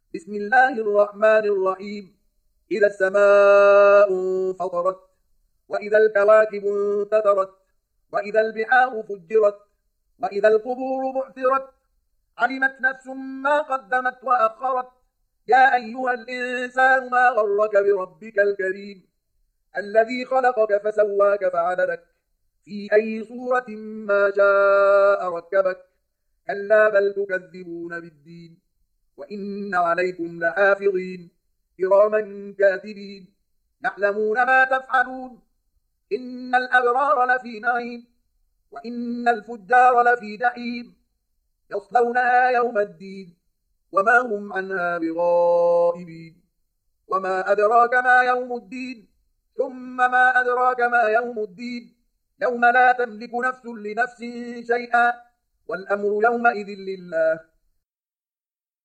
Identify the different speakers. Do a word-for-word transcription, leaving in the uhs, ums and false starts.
Speaker 1: بسم الله الرحمن الرحيم. إذا السماء انفطرت، وإذا الكواكب انتثرت، وإذا البحار فجرت، وإذا القبور بعثرت، علمت نفس ما قدمت وأخرت. يا أيها الإنسان ما غرك بربك الكريم الذي خلقك فسواك فعدلك في أي صورة ما شاء ركبك. كلا بل تكذبون بالدين، وإن عليكم لحافظين كراما كاتبين يعلمون ما تفعلون. إن الأبرار لفي نعيم، وإن الفجار لفي جحيم، يصلونها يوم الدين وما هم عنها بغائبين. وما أدراك ما يوم الدين، ثم ما أدراك ما يوم الدين. يوم لا تملك نفس لنفس شيئا، والأمر يومئذ لله.